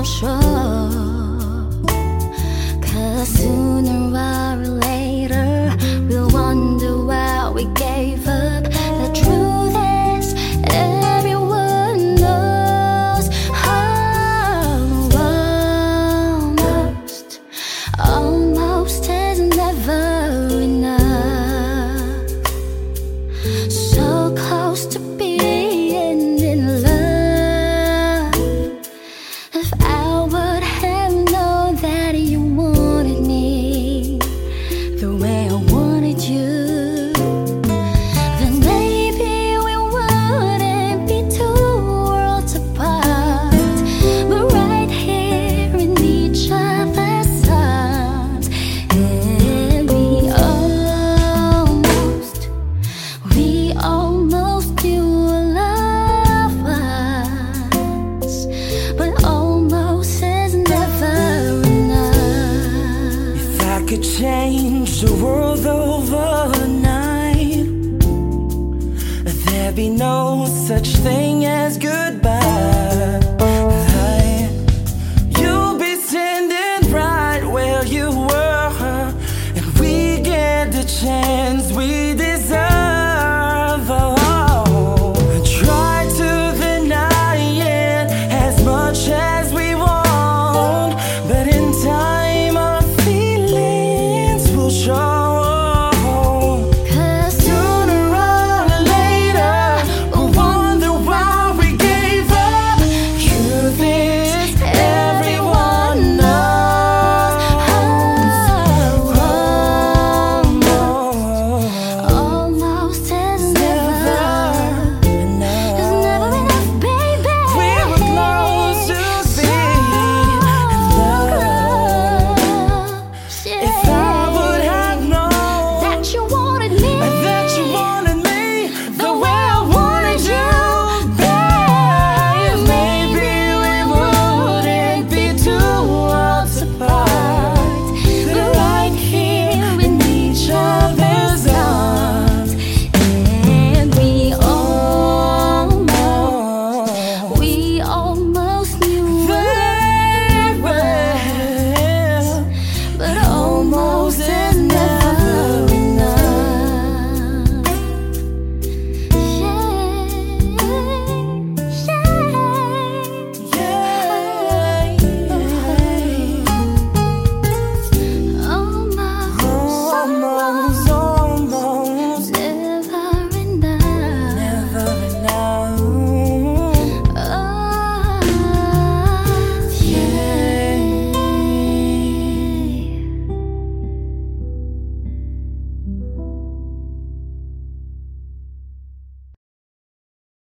for sure. 'Cause sooner or later we'll wonder why we gave up. The truth is everyone knows. Almost is never enough. So close to being in love. If I would have known that you wanted me the way I wanted you, then maybe we wouldn't be two worlds apart, but right here in each other's arms. And we almost knew love was, but almost is never enough. If I could change the world overnight, there'd be no such thing as goodbye.